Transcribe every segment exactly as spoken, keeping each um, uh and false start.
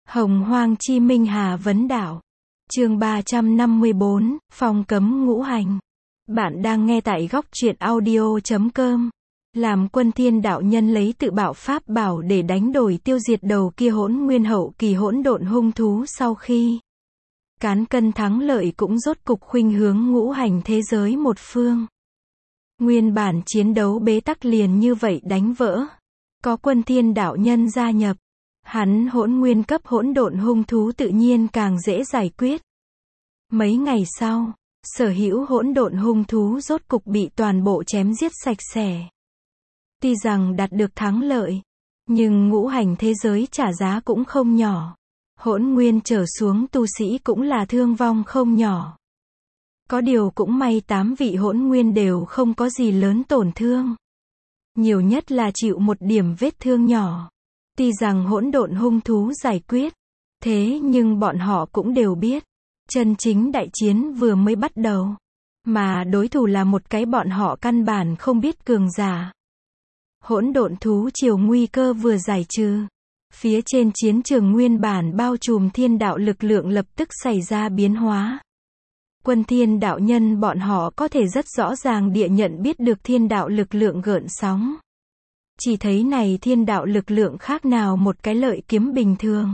Hồng Hoang Chi Minh Hà Vấn Đảo. Chương ba trăm năm mươi bốn, Phong cấm ngũ hành. Bạn đang nghe tại góc truyện audio chấm com. Làm Quân Thiên đạo nhân lấy tự bảo pháp bảo để đánh đổi tiêu diệt đầu kia hỗn nguyên hậu kỳ hỗn độn hung thú sau khi cán cân thắng lợi cũng rốt cục khuynh hướng ngũ hành thế giới một phương. Nguyên bản chiến đấu bế tắc liền như vậy đánh vỡ. Có Quân Thiên đạo nhân gia nhập, hắn hỗn nguyên cấp hỗn độn hung thú tự nhiên càng dễ giải quyết. Mấy ngày sau, sở hữu hỗn độn hung thú rốt cục bị toàn bộ chém giết sạch sẽ. Tuy rằng đạt được thắng lợi, nhưng ngũ hành thế giới trả giá cũng không nhỏ. Hỗn nguyên trở xuống tu sĩ cũng là thương vong không nhỏ. Có điều cũng may tám vị hỗn nguyên đều không có gì lớn tổn thương. Nhiều nhất là chịu một điểm vết thương nhỏ. Tuy rằng hỗn độn hung thú giải quyết, thế nhưng bọn họ cũng đều biết, chân chính đại chiến vừa mới bắt đầu, mà đối thủ là một cái bọn họ căn bản không biết cường giả. Hỗn độn thú triều nguy cơ vừa giải trừ, phía trên chiến trường nguyên bản bao trùm thiên đạo lực lượng lập tức xảy ra biến hóa. Quân Thiên đạo nhân bọn họ có thể rất rõ ràng địa nhận biết được thiên đạo lực lượng gợn sóng. Chỉ thấy này thiên đạo lực lượng khác nào một cái lợi kiếm bình thường,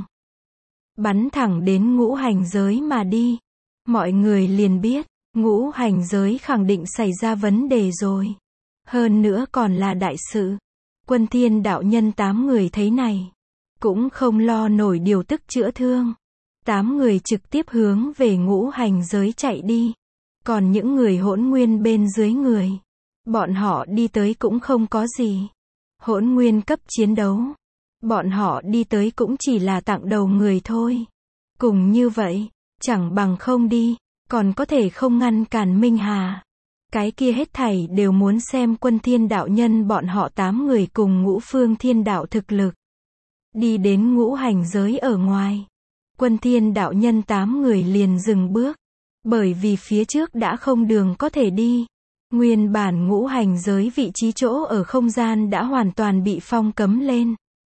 bắn thẳng đến ngũ hành giới mà đi. Mọi người liền biết, ngũ hành giới khẳng định xảy ra vấn đề rồi. Hơn nữa còn là đại sự. Quân Thiên đạo nhân tám người thấy này, cũng không lo nổi điều tức chữa thương. Tám người trực tiếp hướng về ngũ hành giới chạy đi. Còn những người hỗn nguyên bên dưới người, bọn họ đi tới cũng không có gì. Hỗn nguyên cấp chiến đấu, bọn họ đi tới cũng chỉ là tặng đầu người thôi. Cùng như vậy, chẳng bằng không đi, còn có thể không ngăn cản Minh Hà. Cái kia hết thảy đều muốn xem Quân Thiên đạo nhân bọn họ tám người cùng ngũ phương thiên đạo thực lực. Đi đến ngũ hành giới ở ngoài, Quân Thiên đạo nhân tám người liền dừng bước, bởi vì phía trước đã không đường có thể đi. Nguyên bản ngũ hành giới vị trí chỗ ở không gian đã hoàn toàn bị phong cấm lên.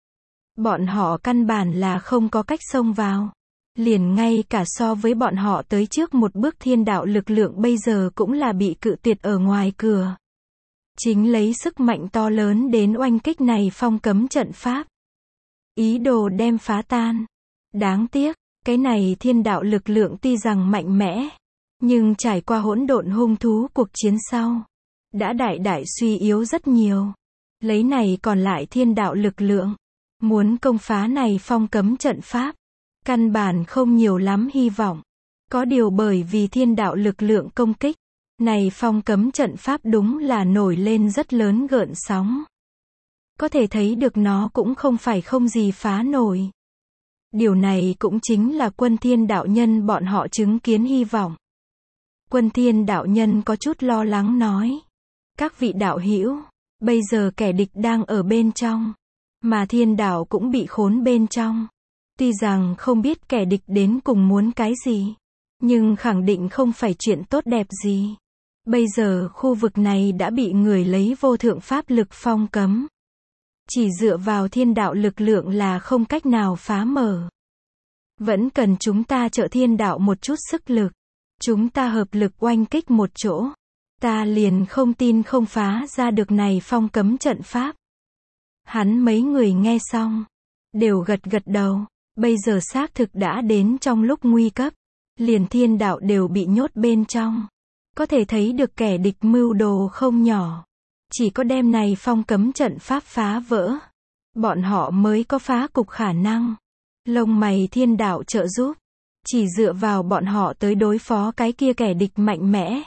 Bọn họ căn bản là không có cách xông vào. Liền ngay cả so với bọn họ tới trước một bước thiên đạo lực lượng bây giờ cũng là bị cự tuyệt ở ngoài cửa. Chính lấy sức mạnh to lớn đến oanh kích này phong cấm trận pháp, ý đồ đem phá tan. Đáng tiếc, cái này thiên đạo lực lượng tuy rằng mạnh mẽ, nhưng trải qua hỗn độn hung thú cuộc chiến sau, đã đại đại suy yếu rất nhiều. Lấy này còn lại thiên đạo lực lượng, muốn công phá này phong cấm trận pháp, căn bản không nhiều lắm hy vọng. Có điều bởi vì thiên đạo lực lượng công kích, này phong cấm trận pháp đúng là nổi lên rất lớn gợn sóng. Có thể thấy được nó cũng không phải không gì phá nổi. Điều này cũng chính là Quân Thiên đạo nhân bọn họ chứng kiến hy vọng. Quân Thiên đạo nhân có chút lo lắng nói, các vị đạo hữu, bây giờ kẻ địch đang ở bên trong, mà thiên đạo cũng bị khốn bên trong. Tuy rằng không biết kẻ địch đến cùng muốn cái gì, nhưng khẳng định không phải chuyện tốt đẹp gì. Bây giờ khu vực này đã bị người lấy vô thượng pháp lực phong cấm. Chỉ dựa vào thiên đạo lực lượng là không cách nào phá mở. Vẫn cần chúng ta trợ thiên đạo một chút sức lực. Chúng ta hợp lực oanh kích một chỗ. Ta liền không tin không phá ra được này phong cấm trận pháp. Hắn mấy người nghe xong, đều gật gật đầu. Bây giờ xác thực đã đến trong lúc nguy cấp, liền thiên đạo đều bị nhốt bên trong. Có thể thấy được kẻ địch mưu đồ không nhỏ. Chỉ có đem này phong cấm trận pháp phá vỡ, bọn họ mới có phá cục khả năng. Lông mày thiên đạo trợ giúp, chỉ dựa vào bọn họ tới đối phó cái kia kẻ địch mạnh mẽ.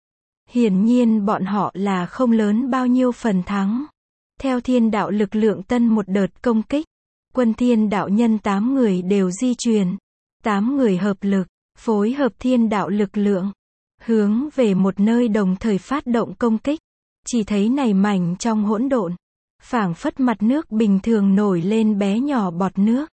Hiển nhiên bọn họ là không lớn bao nhiêu phần thắng. Theo thiên đạo lực lượng tân một đợt công kích, Quân Thiên đạo nhân tám người đều di chuyển. Tám người hợp lực, phối hợp thiên đạo lực lượng, hướng về một nơi đồng thời phát động công kích. Chỉ thấy này mảnh trong hỗn độn, phảng phất mặt nước bình thường nổi lên bé nhỏ bọt nước.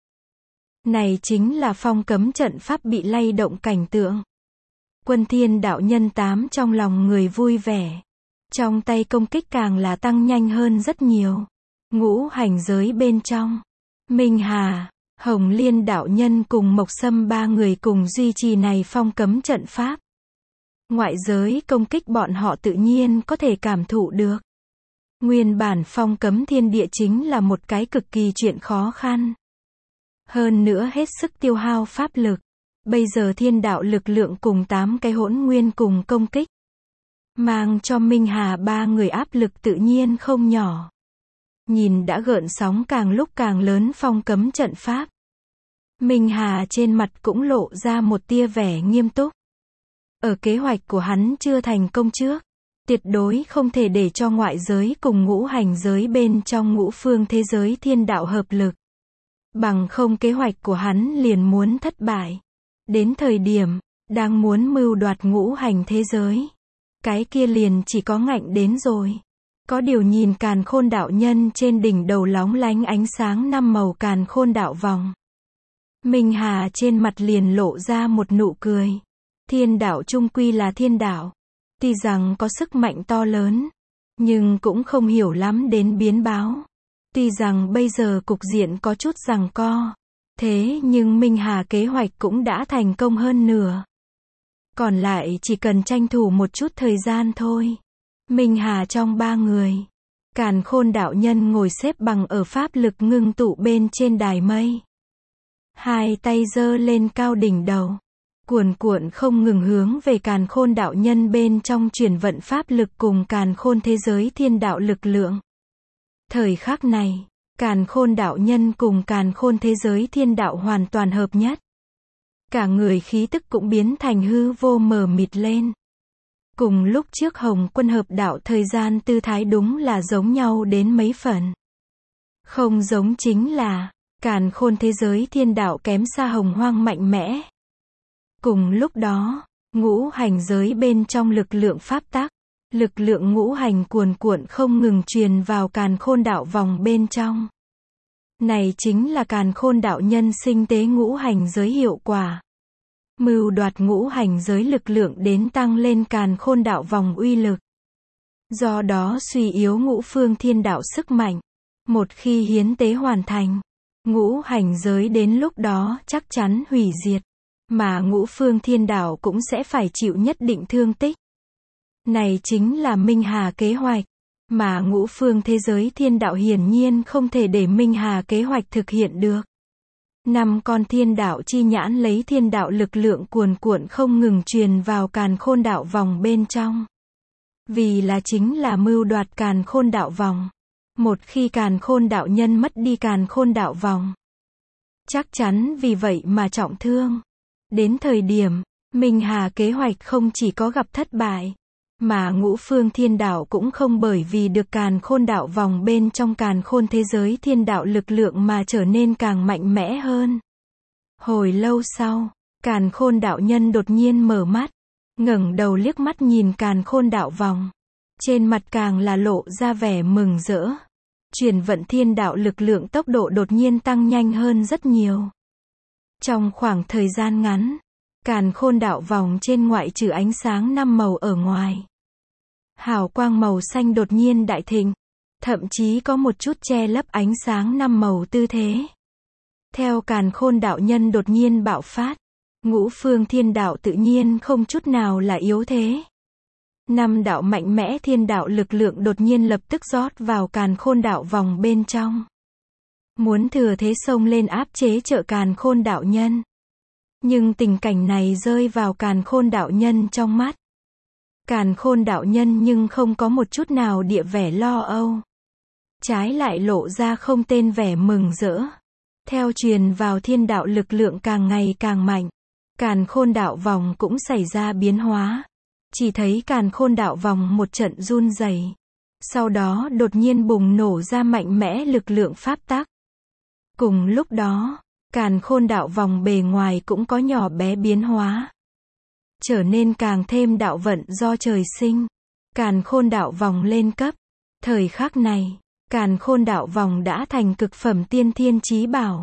Này chính là phong cấm trận pháp bị lay động cảnh tượng. Quân Thiên đạo nhân tám trong lòng người vui vẻ. Trong tay công kích càng là tăng nhanh hơn rất nhiều. Ngũ hành giới bên trong, Minh Hà, Hồng Liên đạo nhân cùng Mộc Sâm ba người cùng duy trì này phong cấm trận pháp. Ngoại giới công kích bọn họ tự nhiên có thể cảm thụ được. Nguyên bản phong cấm thiên địa chính là một cái cực kỳ chuyện khó khăn. Hơn nữa hết sức tiêu hao pháp lực. Bây giờ thiên đạo lực lượng cùng tám cái hỗn nguyên cùng công kích. Mang cho Minh Hà ba người áp lực tự nhiên không nhỏ. Nhìn đã gợn sóng càng lúc càng lớn phong cấm trận pháp. Minh Hà trên mặt cũng lộ ra một tia vẻ nghiêm túc. Ở kế hoạch của hắn chưa thành công trước, tuyệt đối không thể để cho ngoại giới cùng ngũ hành giới bên trong ngũ phương thế giới thiên đạo hợp lực. Bằng không kế hoạch của hắn liền muốn thất bại. Đến thời điểm, đang muốn mưu đoạt ngũ hành thế giới. Cái kia liền chỉ có ngạnh đến rồi. Có điều nhìn càn khôn đạo nhân trên đỉnh đầu lóng lánh ánh sáng năm màu càn khôn đạo vòng. Minh Hà trên mặt liền lộ ra một nụ cười. Thiên đạo chung quy là thiên đạo. Tuy rằng có sức mạnh to lớn, nhưng cũng không hiểu lắm đến biến báo. Tuy rằng bây giờ cục diện có chút giằng co, thế nhưng Minh Hà kế hoạch cũng đã thành công hơn nửa. Còn lại chỉ cần tranh thủ một chút thời gian thôi. Minh Hà trong ba người, càn khôn đạo nhân ngồi xếp bằng ở pháp lực ngưng tụ bên trên đài mây. Hai tay giơ lên cao đỉnh đầu. Cuồn cuộn không ngừng hướng về càn khôn đạo nhân bên trong chuyển vận pháp lực cùng càn khôn thế giới thiên đạo lực lượng. Thời khắc này, càn khôn đạo nhân cùng càn khôn thế giới thiên đạo hoàn toàn hợp nhất. Cả người khí tức cũng biến thành hư vô mờ mịt lên. Cùng lúc trước Hồng Quân hợp đạo thời gian tư thái đúng là giống nhau đến mấy phần. Không giống chính là, càn khôn thế giới thiên đạo kém xa hồng hoang mạnh mẽ. Cùng lúc đó, ngũ hành giới bên trong lực lượng pháp tắc, lực lượng ngũ hành cuồn cuộn không ngừng truyền vào càn khôn đạo vòng bên trong. Này chính là càn khôn đạo nhân sinh tế ngũ hành giới hiệu quả. Mưu đoạt ngũ hành giới lực lượng đến tăng lên càn khôn đạo vòng uy lực. Do đó suy yếu ngũ phương thiên đạo sức mạnh. Một khi hiến tế hoàn thành, ngũ hành giới đến lúc đó chắc chắn hủy diệt. Mà ngũ phương thiên đạo cũng sẽ phải chịu nhất định thương tích. Này chính là Minh Hà kế hoạch. Mà ngũ phương thế giới thiên đạo hiển nhiên không thể để Minh Hà kế hoạch thực hiện được. Năm con thiên đạo chi nhãn lấy thiên đạo lực lượng cuồn cuộn không ngừng truyền vào càn khôn đạo vòng bên trong. Vì là chính là mưu đoạt càn khôn đạo vòng. Một khi càn khôn đạo nhân mất đi càn khôn đạo vòng, chắc chắn vì vậy mà trọng thương. Đến thời điểm, Minh Hà kế hoạch không chỉ có gặp thất bại, mà ngũ phương thiên đạo cũng không bởi vì được càn khôn đạo vòng bên trong càn khôn thế giới thiên đạo lực lượng mà trở nên càng mạnh mẽ hơn. Hồi lâu sau, càn khôn đạo nhân đột nhiên mở mắt, ngẩng đầu liếc mắt nhìn càn khôn đạo vòng. Trên mặt càng là lộ ra vẻ mừng rỡ. Chuyển vận thiên đạo lực lượng tốc độ đột nhiên tăng nhanh hơn rất nhiều. Trong khoảng thời gian ngắn, càn khôn đạo vòng trên ngoại trừ ánh sáng năm màu ở ngoài. Hào quang màu xanh đột nhiên đại thịnh, thậm chí có một chút che lấp ánh sáng năm màu tư thế. Theo càn khôn đạo nhân đột nhiên bạo phát, ngũ phương thiên đạo tự nhiên không chút nào là yếu thế. Năm đạo mạnh mẽ thiên đạo lực lượng đột nhiên lập tức rót vào càn khôn đạo vòng bên trong. Muốn thừa thế xông lên áp chế trợ càn khôn đạo nhân. Nhưng tình cảnh này rơi vào càn khôn đạo nhân trong mắt. Càn khôn đạo nhân nhưng không có một chút nào địa vẻ lo âu. Trái lại lộ ra không tên vẻ mừng rỡ. Theo truyền vào thiên đạo lực lượng càng ngày càng mạnh, càn khôn đạo vòng cũng xảy ra biến hóa. Chỉ thấy càn khôn đạo vòng một trận run rẩy, sau đó đột nhiên bùng nổ ra mạnh mẽ lực lượng pháp tắc. Cùng lúc đó, càn khôn đạo vòng bề ngoài cũng có nhỏ bé biến hóa, trở nên càng thêm đạo vận do trời sinh. Càn khôn đạo vòng lên cấp. Thời khắc này, càn khôn đạo vòng đã thành cực phẩm tiên thiên chí bảo.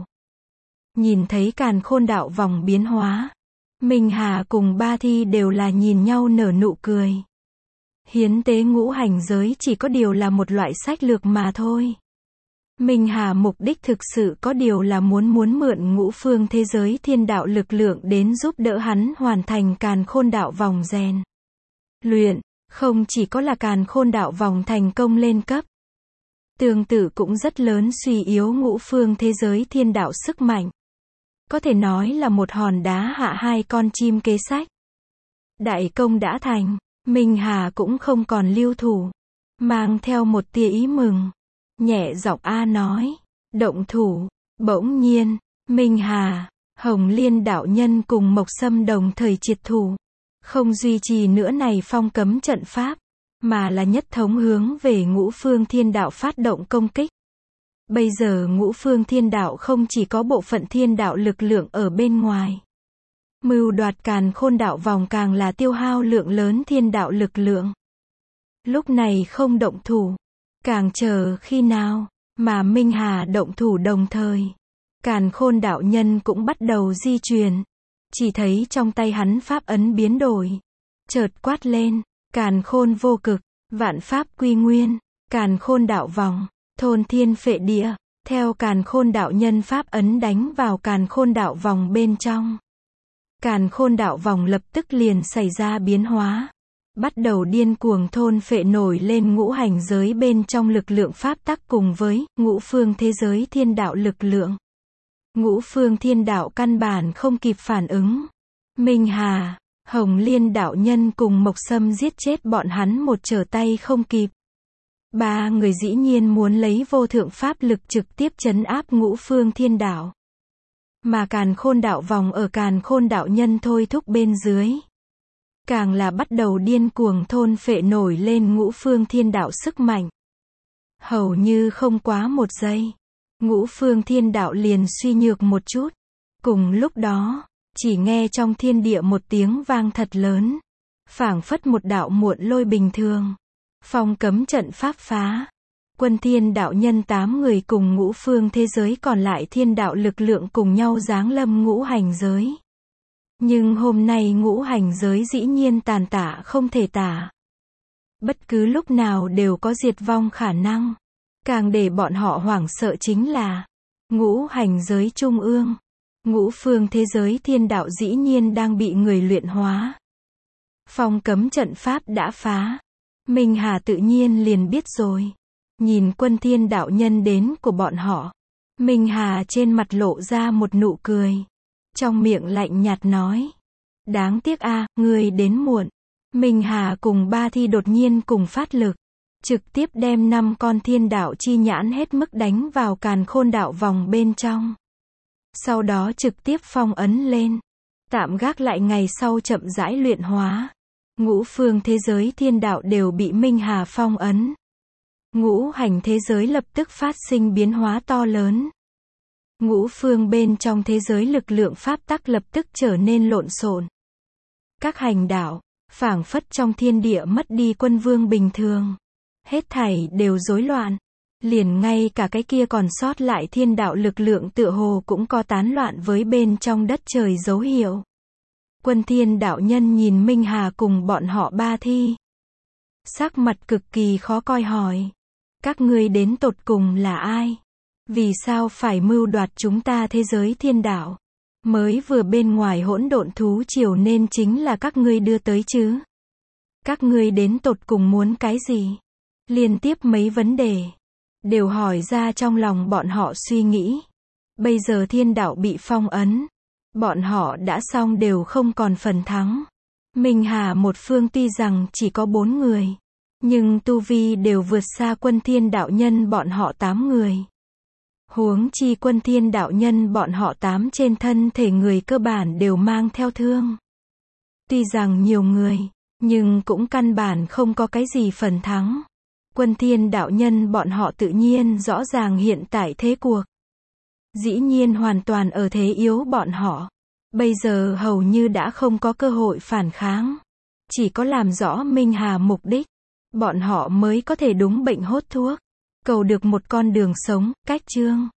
Nhìn thấy càn khôn đạo vòng biến hóa, Minh Hà cùng Ba Thi đều là nhìn nhau nở nụ cười. Hiến tế ngũ hành giới chỉ có điều là một loại sách lược mà thôi. Minh Hà mục đích thực sự có điều là muốn muốn mượn ngũ phương thế giới thiên đạo lực lượng đến giúp đỡ hắn hoàn thành càn khôn đạo vòng rèn luyện, không chỉ có là càn khôn đạo vòng thành công lên cấp. Tương tự cũng rất lớn suy yếu ngũ phương thế giới thiên đạo sức mạnh. Có thể nói là một hòn đá hạ hai con chim kế sách. Đại công đã thành, Minh Hà cũng không còn lưu thủ. Mang theo một tia ý mừng. Nhẹ giọng A nói. Động thủ. Bỗng nhiên, Minh Hà, Hồng Liên đạo nhân cùng Mộc Sâm đồng thời triệt thủ. Không duy trì nữa này phong cấm trận pháp, mà là nhất thống hướng về ngũ phương thiên đạo phát động công kích. Bây giờ ngũ phương thiên đạo không chỉ có bộ phận thiên đạo lực lượng ở bên ngoài. Mưu đoạt càn khôn đạo vòng càng là tiêu hao lượng lớn thiên đạo lực lượng. Lúc này không động thủ, càng chờ khi nào, mà Minh Hà động thủ đồng thời. Càn khôn đạo nhân cũng bắt đầu di chuyển. Chỉ thấy trong tay hắn pháp ấn biến đổi. Chợt quát lên, càn khôn vô cực, vạn pháp quy nguyên, càn khôn đạo vòng, thôn thiên phệ địa, theo càn khôn đạo nhân pháp ấn đánh vào càn khôn đạo vòng bên trong. Càn khôn đạo vòng lập tức liền xảy ra biến hóa. Bắt đầu điên cuồng thôn phệ nổi lên ngũ hành giới bên trong lực lượng pháp tắc cùng với ngũ phương thế giới thiên đạo lực lượng. Ngũ phương thiên đạo căn bản không kịp phản ứng. Minh Hà, Hồng Liên đạo nhân cùng Mộc Sâm giết chết bọn hắn một trở tay không kịp. Ba người dĩ nhiên muốn lấy vô thượng pháp lực trực tiếp trấn áp ngũ phương thiên đạo. Mà càn khôn đạo vòng ở càn khôn đạo nhân thôi thúc bên dưới. Càng là bắt đầu điên cuồng thôn phệ nổi lên ngũ phương thiên đạo sức mạnh. Hầu như không quá một giây. Ngũ phương thiên đạo liền suy nhược một chút. Cùng lúc đó, chỉ nghe trong thiên địa một tiếng vang thật lớn. Phảng phất một đạo muộn lôi bình thường. Phong cấm trận pháp phá. Quân thiên đạo nhân tám người cùng ngũ phương thế giới còn lại thiên đạo lực lượng cùng nhau giáng lâm ngũ hành giới. Nhưng hôm nay ngũ hành giới dĩ nhiên tàn tạ không thể tả. Bất cứ lúc nào đều có diệt vong khả năng. Càng để bọn họ hoảng sợ chính là ngũ hành giới trung ương. Ngũ phương thế giới thiên đạo dĩ nhiên đang bị người luyện hóa. Phong cấm trận pháp đã phá. Minh Hà tự nhiên liền biết rồi. Nhìn quân thiên đạo nhân đến của bọn họ. Minh Hà trên mặt lộ ra một nụ cười. Trong miệng lạnh nhạt nói. Đáng tiếc a, à, ngươi đến muộn. Minh Hà cùng ba thi đột nhiên cùng phát lực. Trực tiếp đem năm con thiên đạo chi nhãn hết mức đánh vào càn khôn đạo vòng bên trong. Sau đó trực tiếp phong ấn lên. Tạm gác lại ngày sau chậm rãi luyện hóa. Ngũ phương thế giới thiên đạo đều bị Minh Hà phong ấn. Ngũ hành thế giới lập tức phát sinh biến hóa to lớn. Ngũ phương bên trong thế giới lực lượng pháp tắc lập tức trở nên lộn xộn. Các hành đạo, phảng phất trong thiên địa mất đi quân vương bình thường. Hết thảy đều rối loạn. Liền ngay cả cái kia còn sót lại thiên đạo lực lượng tựa hồ cũng có tán loạn với bên trong đất trời dấu hiệu. Quân thiên đạo nhân nhìn Minh Hà cùng bọn họ ba thi. Sắc mặt cực kỳ khó coi hỏi. Các ngươi đến tột cùng là ai? Vì sao phải mưu đoạt chúng ta thế giới thiên đạo? Mới vừa bên ngoài hỗn độn thú triều nên chính là các ngươi đưa tới chứ? Các ngươi đến tột cùng muốn cái gì? Liên tiếp mấy vấn đề. Đều hỏi ra trong lòng bọn họ suy nghĩ. Bây giờ thiên đạo bị phong ấn. Bọn họ đã xong đều không còn phần thắng. Minh Hà một phương tuy rằng chỉ có bốn người. Nhưng tu vi đều vượt xa quân thiên đạo nhân bọn họ tám người. Huống chi quân thiên đạo nhân bọn họ tám trên thân thể người cơ bản đều mang theo thương. Tuy rằng nhiều người, nhưng cũng căn bản không có cái gì phần thắng. Quân thiên đạo nhân bọn họ tự nhiên rõ ràng hiện tại thế cuộc. Dĩ nhiên hoàn toàn ở thế yếu bọn họ. Bây giờ hầu như đã không có cơ hội phản kháng. Chỉ có làm rõ Minh Hà mục đích. Bọn họ mới có thể đúng bệnh hốt thuốc. Cầu được một con đường sống, cách chương.